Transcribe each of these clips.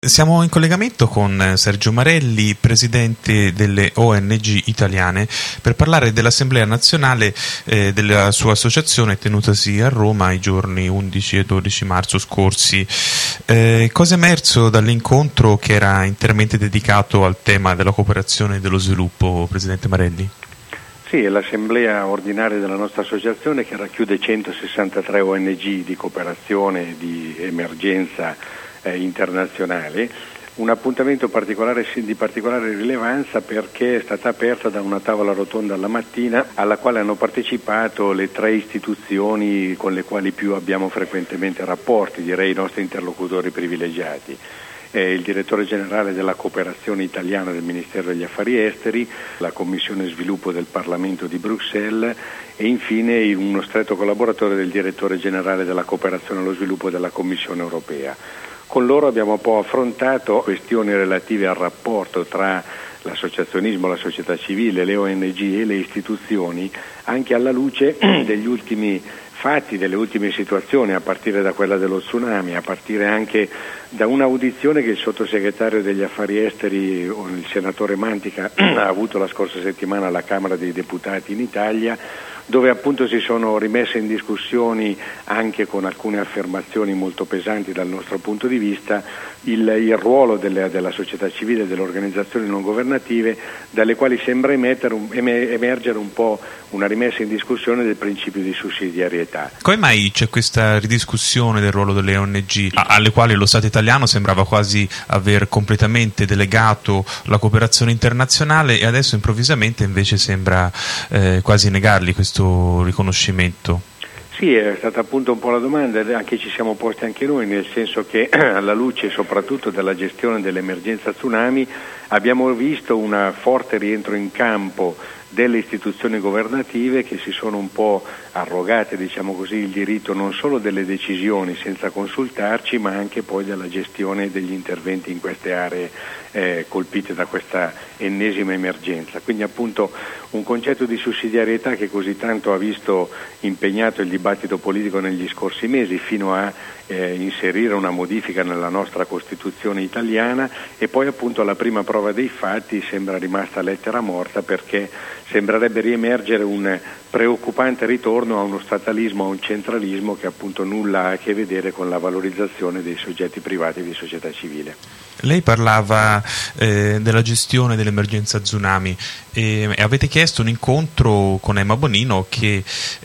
Siamo in collegamento con Sergio Marelli, presidente delle ONG italiane, per parlare dell'Assemblea nazionale della sua associazione tenutasi a Roma i giorni 11 e 12 marzo scorsi. Cosa è emerso dall'incontro che era interamente dedicato al tema della cooperazione e dello sviluppo, presidente Marelli? Sì, è l'assemblea ordinaria della nostra associazione che racchiude 163 ONG di cooperazione e di emergenza internazionale, un appuntamento di particolare rilevanza perché è stata aperta da una tavola rotonda alla mattina alla quale hanno partecipato le tre istituzioni con le quali più abbiamo frequentemente rapporti, direi i nostri interlocutori privilegiati. Il direttore generale della cooperazione italiana del Ministero degli Affari Esteri, la Commissione Sviluppo del Parlamento di Bruxelles e infine uno stretto collaboratore del direttore generale della cooperazione allo sviluppo della Commissione Europea. Con loro abbiamo poi affrontato questioni relative al rapporto tra l'associazionismo, la società civile, le ONG e le istituzioni, anche alla luce degli ultimi fatti, delle ultime situazioni, a partire da quella dello tsunami, a partire anche da un'audizione che il sottosegretario degli affari esteri, il senatore Mantica, ha avuto la scorsa settimana alla Camera dei Deputati in Italia, dove appunto si sono rimesse in discussione, anche con alcune affermazioni molto pesanti dal nostro punto di vista, il ruolo della società civile e delle organizzazioni non governative, dalle quali sembra emergere un po' una rimessa in discussione del principio di sussidiarietà. Come mai c'è questa ridiscussione del ruolo delle ONG, alle quali lo Stato italiano sembrava quasi aver completamente delegato la cooperazione internazionale e adesso improvvisamente invece sembra quasi negargli questo riconoscimento? Sì, è stata appunto un po' la domanda, anche ci siamo posti anche noi, nel senso che alla luce soprattutto della gestione dell'emergenza tsunami abbiamo visto un forte rientro in campo delle istituzioni governative che si sono un po' arrogate, diciamo così, il diritto non solo delle decisioni senza consultarci, ma anche poi della gestione degli interventi in queste aree colpite da questa ennesima emergenza. Quindi appunto un concetto di sussidiarietà che così tanto ha visto impegnato il dibattito politico negli scorsi mesi, fino a inserire una modifica nella nostra Costituzione italiana, e poi appunto alla prima prova dei fatti sembra rimasta lettera morta, perché sembrerebbe riemergere un preoccupante ritorno a uno statalismo, a un centralismo che appunto nulla ha a che vedere con la valorizzazione dei soggetti privati di società civile. Lei parlava della gestione dell'emergenza tsunami e avete chiesto un incontro con Emma Bonino, che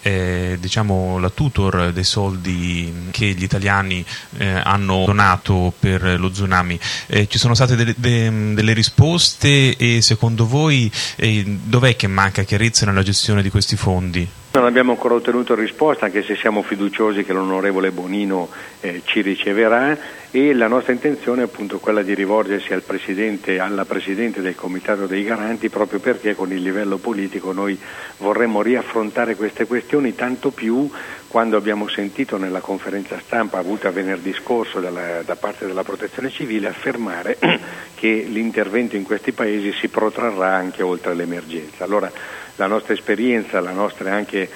è la tutor dei soldi che gli italiani hanno donato per lo tsunami. Ci sono state delle risposte e secondo voi dov'è che manca chiarezza nella gestione di questi fondi? Non abbiamo ancora ottenuto risposta, anche se siamo fiduciosi che l'onorevole Bonino ci riceverà, e la nostra intenzione è appunto quella di rivolgersi alla Presidente del Comitato dei Garanti, proprio perché con il livello politico noi vorremmo riaffrontare queste questioni, tanto più quando abbiamo sentito nella conferenza stampa avuta venerdì scorso da parte della Protezione Civile affermare che l'intervento in questi paesi si protrarrà anche oltre l'emergenza. Allora la nostra esperienza, la nostra anche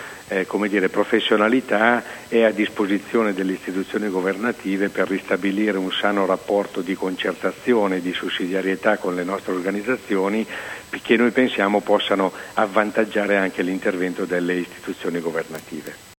professionalità è a disposizione delle istituzioni governative per ristabilire un sano rapporto di concertazione e di sussidiarietà con le nostre organizzazioni, che noi pensiamo possano avvantaggiare anche l'intervento delle istituzioni governative.